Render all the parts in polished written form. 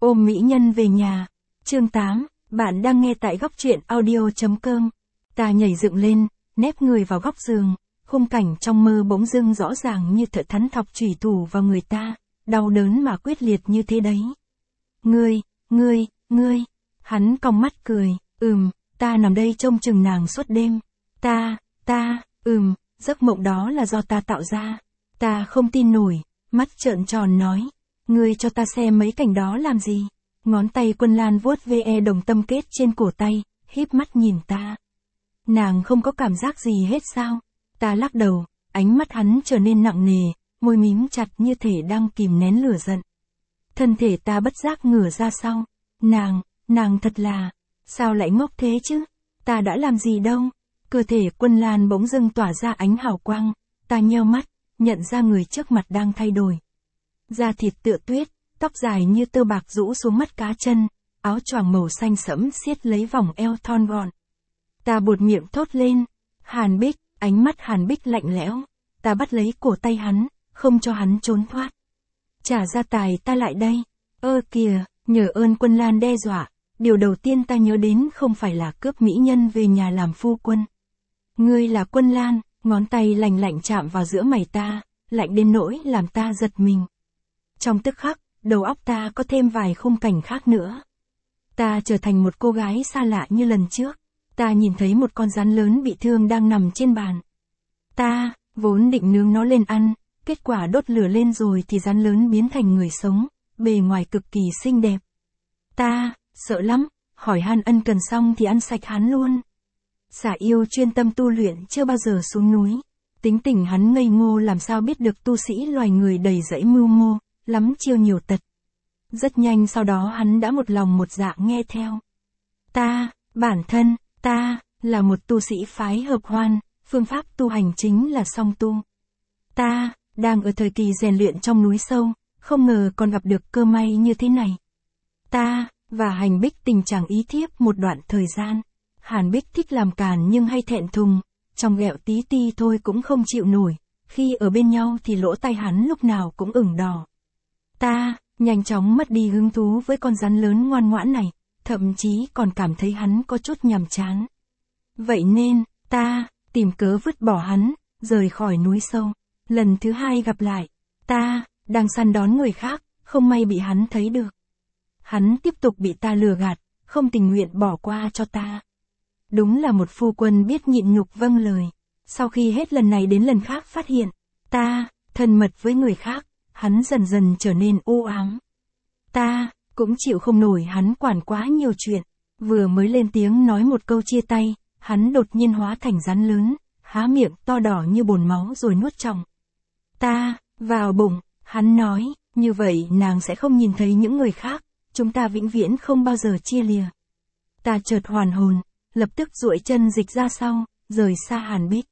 Ôm mỹ nhân về nhà. Chương 8, bạn đang nghe tại góc truyện audio.com. Ta nhảy dựng lên, nép người vào góc giường, khung cảnh trong mơ bỗng dưng rõ ràng như thợ thắn thọc chủy thủ vào người ta, đau đớn mà quyết liệt như thế đấy. Ngươi, hắn cong mắt cười, ta nằm đây trông chừng nàng suốt đêm. Giấc mộng đó là do ta tạo ra. Ta không tin nổi, mắt trợn tròn nói, ngươi cho ta xem mấy cảnh đó làm gì? Ngón tay Quân Lan vuốt ve đồng tâm kết trên cổ tay, híp mắt nhìn ta. Nàng không có cảm giác gì hết sao? Ta lắc đầu, ánh mắt hắn trở nên nặng nề, môi mím chặt như thể đang kìm nén lửa giận. Thân thể ta bất giác ngửa ra sau. Nàng thật là, sao lại ngốc thế chứ? Ta đã làm gì đâu? Cơ thể Quân Lan bỗng dưng tỏa ra ánh hào quang, ta nheo mắt, nhận ra người trước mặt đang thay đổi. Da thịt tựa tuyết, tóc dài như tơ bạc rũ xuống mắt cá chân, áo choàng màu xanh sẫm siết lấy vòng eo thon gọn. Ta buột miệng thốt lên, Hàn Bích, ánh mắt Hàn Bích lạnh lẽo. Ta bắt lấy cổ tay hắn, không cho hắn trốn thoát. Trả gia tài ta lại đây. Kìa, nhờ ơn Quân Lan đe dọa, điều đầu tiên ta nhớ đến không phải là cướp mỹ nhân về nhà làm phu quân. Ngươi là Quân Lan, ngón tay lạnh lạnh chạm vào giữa mày ta, lạnh đến nỗi làm ta giật mình. Trong tức khắc, đầu óc ta có thêm vài khung cảnh khác nữa. Ta trở thành một cô gái xa lạ như lần trước. Ta nhìn thấy một con rắn lớn bị thương đang nằm trên bàn. Ta vốn định nướng nó lên ăn, kết quả đốt lửa lên rồi thì rắn lớn biến thành người sống, bề ngoài cực kỳ xinh đẹp. Ta sợ lắm, hỏi han ân cần xong thì ăn sạch hắn luôn. Xả yêu chuyên tâm tu luyện chưa bao giờ xuống núi. Tính tình hắn ngây ngô làm sao biết được tu sĩ loài người đầy dẫy mưu mô, lắm chiêu nhiều tật. Rất nhanh sau đó hắn đã một lòng một dạ nghe theo. Bản thân, ta là một tu sĩ phái hợp hoan, phương pháp tu hành chính là song tu. Ta đang ở thời kỳ rèn luyện trong núi sâu, không ngờ còn gặp được cơ may như thế này. Ta và Hành Bích tình trạng ý thiếp một đoạn thời gian. Hàn Bích thích làm càn nhưng hay thẹn thùng, trong ghẹo tí ti thôi cũng không chịu nổi, khi ở bên nhau thì lỗ tai hắn lúc nào cũng ửng đỏ. Ta nhanh chóng mất đi hứng thú với con rắn lớn ngoan ngoãn này, thậm chí còn cảm thấy hắn có chút nhàm chán. Vậy nên, ta tìm cớ vứt bỏ hắn, rời khỏi núi sâu. Lần thứ hai gặp lại, ta đang săn đón người khác, không may bị hắn thấy được. Hắn tiếp tục bị ta lừa gạt, không tình nguyện bỏ qua cho ta. Đúng là một phu quân biết nhịn nhục vâng lời. Sau khi hết lần này đến lần khác phát hiện, ta thân mật với người khác, hắn dần dần trở nên u ám. Ta cũng chịu không nổi hắn quản quá nhiều chuyện. Vừa mới lên tiếng nói một câu chia tay, hắn đột nhiên hóa thành rắn lớn, há miệng to đỏ như bồn máu rồi nuốt chồng ta vào bụng. Hắn nói, như vậy nàng sẽ không nhìn thấy những người khác, chúng ta vĩnh viễn không bao giờ chia lìa. Ta chợt hoàn hồn, lập tức duỗi chân dịch ra sau, rời xa Hàn Bích.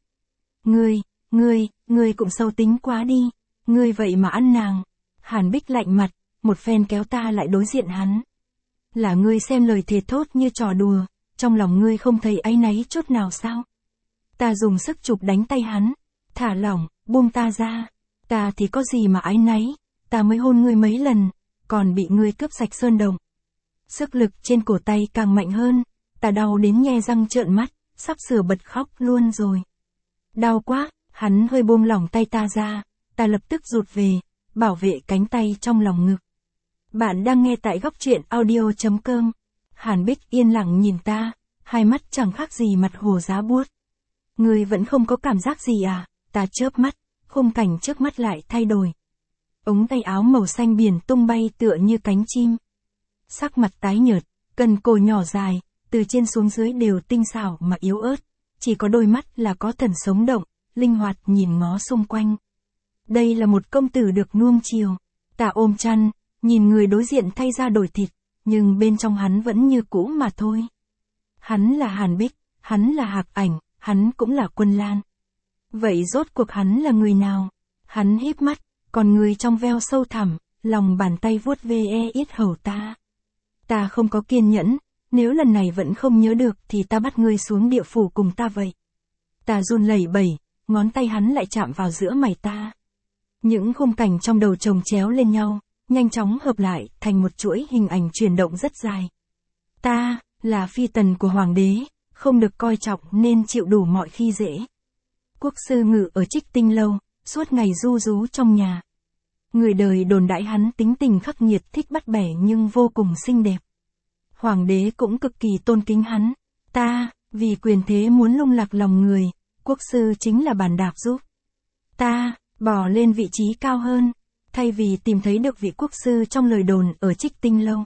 Ngươi cũng sâu tính quá đi, ngươi vậy mà ăn nàng. Hàn Bích lạnh mặt, một phen kéo ta lại đối diện hắn. Là ngươi xem lời thề thốt như trò đùa, trong lòng ngươi không thấy áy náy chút nào sao? Ta dùng sức chụp đánh tay hắn, thả lỏng, buông ta ra. Ta thì có gì mà áy náy, ta mới hôn ngươi mấy lần, còn bị ngươi cướp sạch sơn đồng. Sức lực trên cổ tay càng mạnh hơn, ta đau đến nhe răng trợn mắt, sắp sửa bật khóc luôn rồi. Đau quá, hắn hơi buông lỏng tay ta ra, ta lập tức rụt về, bảo vệ cánh tay trong lòng ngực. Bạn đang nghe tại góc truyện audio.com. Hàn Bích yên lặng nhìn ta, hai mắt chẳng khác gì mặt hồ giá buốt. Ngươi vẫn không có cảm giác gì à? Ta chớp mắt, khung cảnh trước mắt lại thay đổi. Ống tay áo màu xanh biển tung bay tựa như cánh chim. Sắc mặt tái nhợt, cần cổ nhỏ dài, từ trên xuống dưới đều tinh xảo mà yếu ớt, chỉ có đôi mắt là có thần sống động, linh hoạt nhìn ngó xung quanh. Đây là một công tử được nuông chiều. Ta ôm chăn, nhìn người đối diện thay ra đổi thịt, nhưng bên trong hắn vẫn như cũ mà thôi. Hắn là Hàn Bích, hắn là Hạc Ảnh, hắn cũng là Quân Lan. Vậy rốt cuộc hắn là người nào? Hắn híp mắt, còn người trong veo sâu thẳm, lòng bàn tay vuốt ve yết hầu ta. Ta không có kiên nhẫn, nếu lần này vẫn không nhớ được thì ta bắt ngươi xuống địa phủ cùng ta vậy. Ta run lẩy bẩy, ngón tay hắn lại chạm vào giữa mày ta. Những khung cảnh trong đầu chồng chéo lên nhau, nhanh chóng hợp lại thành một chuỗi hình ảnh chuyển động rất dài. Ta, là phi tần của hoàng đế, không được coi trọng nên chịu đủ mọi khi dễ. Quốc sư ngự ở Trích Tinh lâu, suốt ngày ru rú trong nhà. Người đời đồn đãi hắn tính tình khắc nghiệt, thích bắt bẻ nhưng vô cùng xinh đẹp. Hoàng đế cũng cực kỳ tôn kính hắn. Ta, vì quyền thế muốn lung lạc lòng người, quốc sư chính là bàn đạp giúp ta bò lên vị trí cao hơn, thay vì tìm thấy được vị quốc sư trong lời đồn ở Trích Tinh lâu.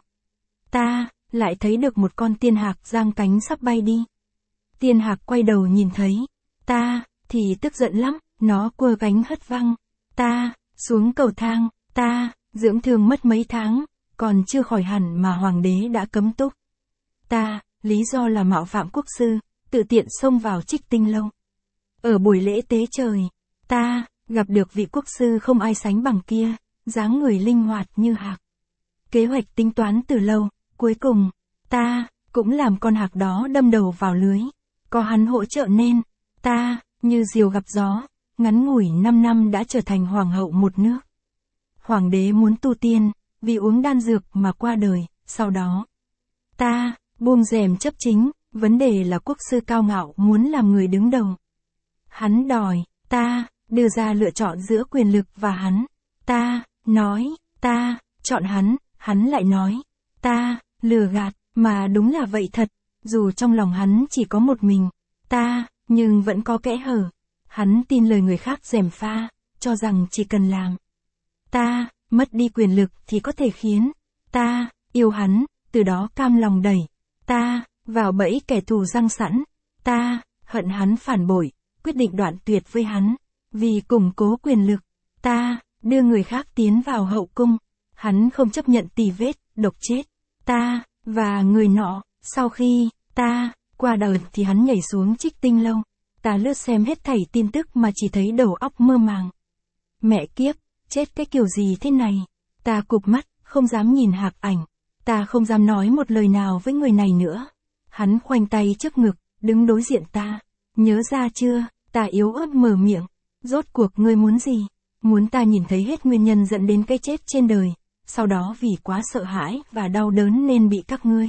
Ta, lại thấy được một con tiên hạc giang cánh sắp bay đi. Tiên hạc quay đầu nhìn thấy ta, thì tức giận lắm, nó quơ cánh hất văng ta xuống cầu thang. Ta, dưỡng thương mất mấy tháng, còn chưa khỏi hẳn mà hoàng đế đã cấm túc ta, lý do là mạo phạm quốc sư, tự tiện xông vào Trích Tinh lâu. Ở buổi lễ tế trời, ta gặp được vị quốc sư không ai sánh bằng kia, dáng người linh hoạt như hạc. Kế hoạch tính toán từ lâu, cuối cùng, ta cũng làm con hạc đó đâm đầu vào lưới. Có hắn hỗ trợ nên, ta, như diều gặp gió, ngắn ngủi 5 năm đã trở thành hoàng hậu một nước. Hoàng đế muốn tu tiên, vì uống đan dược mà qua đời, sau đó, ta buông rèm chấp chính, vấn đề là quốc sư cao ngạo muốn làm người đứng đầu. Hắn đòi, ta đưa ra lựa chọn giữa quyền lực và hắn. Ta nói, ta chọn hắn lại nói, ta lừa gạt, mà đúng là vậy thật, dù trong lòng hắn chỉ có một mình, ta, nhưng vẫn có kẽ hở. Hắn tin lời người khác gièm pha, cho rằng chỉ cần làm ta mất đi quyền lực thì có thể khiến ta yêu hắn, từ đó cam lòng đẩy ta vào bẫy kẻ thù răng sẵn. Ta hận hắn phản bội, quyết định đoạn tuyệt với hắn. Vì củng cố quyền lực, ta đưa người khác tiến vào hậu cung. Hắn không chấp nhận tì vết, độc chết ta và người nọ. Sau khi ta qua đời thì hắn nhảy xuống Trích Tinh lâu. Ta lướt xem hết thảy tin tức mà chỉ thấy đầu óc mơ màng. Mẹ kiếp, chết cái kiểu gì thế này? Ta cụp mắt, không dám nhìn hạc ảnh. Ta không dám nói một lời nào với người này nữa. Hắn khoanh tay trước ngực, đứng đối diện ta. Nhớ ra chưa? Ta yếu ớt mở miệng. Rốt cuộc ngươi muốn gì? Muốn ta nhìn thấy hết nguyên nhân dẫn đến cái chết trên đời. Sau đó vì quá sợ hãi và đau đớn nên bị các ngươi.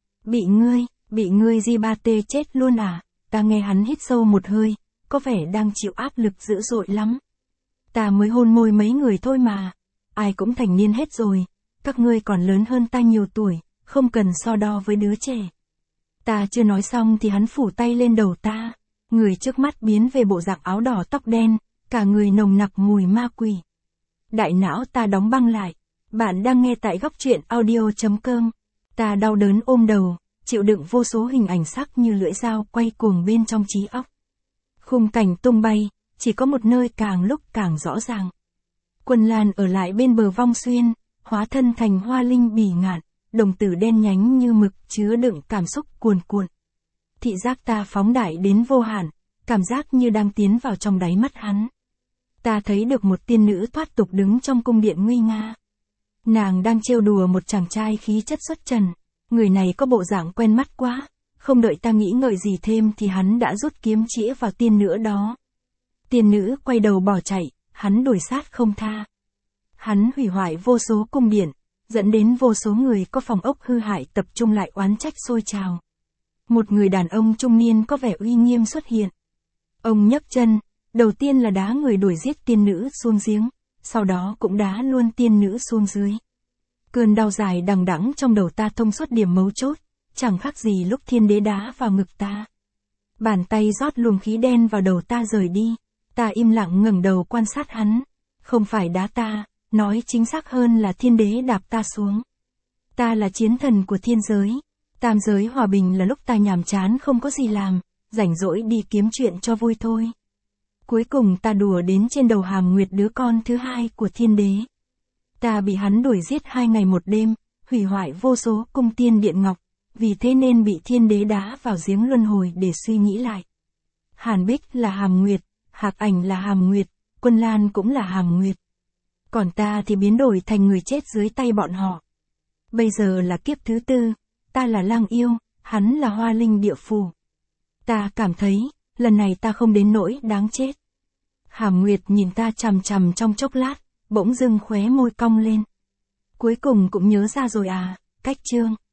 Bị ngươi Di-ba-tê chết luôn à? Ta nghe hắn hít sâu một hơi, có vẻ đang chịu áp lực dữ dội lắm. Ta mới hôn môi mấy người thôi mà. Ai cũng thành niên hết rồi. Các ngươi còn lớn hơn ta nhiều tuổi, không cần so đo với đứa trẻ. Ta chưa nói xong thì hắn phủ tay lên đầu ta. Người trước mắt biến về bộ dạng áo đỏ tóc đen, cả người nồng nặc mùi ma quỷ. Đại não ta đóng băng lại. Bạn đang nghe tại góc truyện audio.com. Ta đau đớn ôm đầu, chịu đựng vô số hình ảnh sắc như lưỡi dao quay cuồng bên trong trí óc. Khung cảnh tung bay, chỉ có một nơi càng lúc càng rõ ràng. Quân Lan ở lại bên bờ Vong Xuyên, hóa thân thành hoa linh bỉ ngạn, đồng tử đen nhánh như mực chứa đựng cảm xúc cuồn cuộn. Thị giác ta phóng đại đến vô hạn, cảm giác như đang tiến vào trong đáy mắt hắn. Ta thấy được một tiên nữ thoát tục đứng trong cung điện nguy nga. Nàng đang trêu đùa một chàng trai khí chất xuất trần. Người này có bộ dạng quen mắt quá. Không đợi ta nghĩ ngợi gì thêm thì hắn đã rút kiếm chĩa vào tiên nữ đó. Tiên nữ quay đầu bỏ chạy, hắn đuổi sát không tha. Hắn hủy hoại vô số cung điện, dẫn đến vô số người có phòng ốc hư hại tập trung lại oán trách sôi trào. Một người đàn ông trung niên có vẻ uy nghiêm xuất hiện. Ông nhấc chân, đầu tiên là đá người đuổi giết tiên nữ xuống giếng, sau đó cũng đá luôn tiên nữ xuống dưới. Cơn đau dài đằng đẵng trong đầu ta thông suốt điểm mấu chốt, chẳng khác gì lúc thiên đế đá vào ngực ta. Bàn tay rót luồng khí đen vào đầu ta rời đi. Ta im lặng ngẩng đầu quan sát hắn. Không phải đá ta, nói chính xác hơn là thiên đế đạp ta xuống. Ta là chiến thần của thiên giới. Tam giới hòa bình là lúc ta nhàm chán không có gì làm, rảnh rỗi đi kiếm chuyện cho vui thôi. Cuối cùng ta đùa đến trên đầu Hàm Nguyệt, đứa con thứ hai của thiên đế. Ta bị hắn đuổi giết 2 ngày 1 đêm, hủy hoại vô số cung tiên điện ngọc, vì thế nên bị thiên đế đá vào giếng luân hồi để suy nghĩ lại. Hàn Bích là Hàm Nguyệt, Hạc Ảnh là Hàm Nguyệt, Quân Lan cũng là Hàm Nguyệt. Còn ta thì biến đổi thành người chết dưới tay bọn họ. Bây giờ là kiếp thứ 4, ta là lang yêu, hắn là hoa linh địa phủ. Ta cảm thấy, lần này ta không đến nỗi đáng chết. Hàm Nguyệt nhìn ta chằm chằm trong chốc lát, bỗng dưng khóe môi cong lên. Cuối cùng cũng nhớ ra rồi à, cách chương.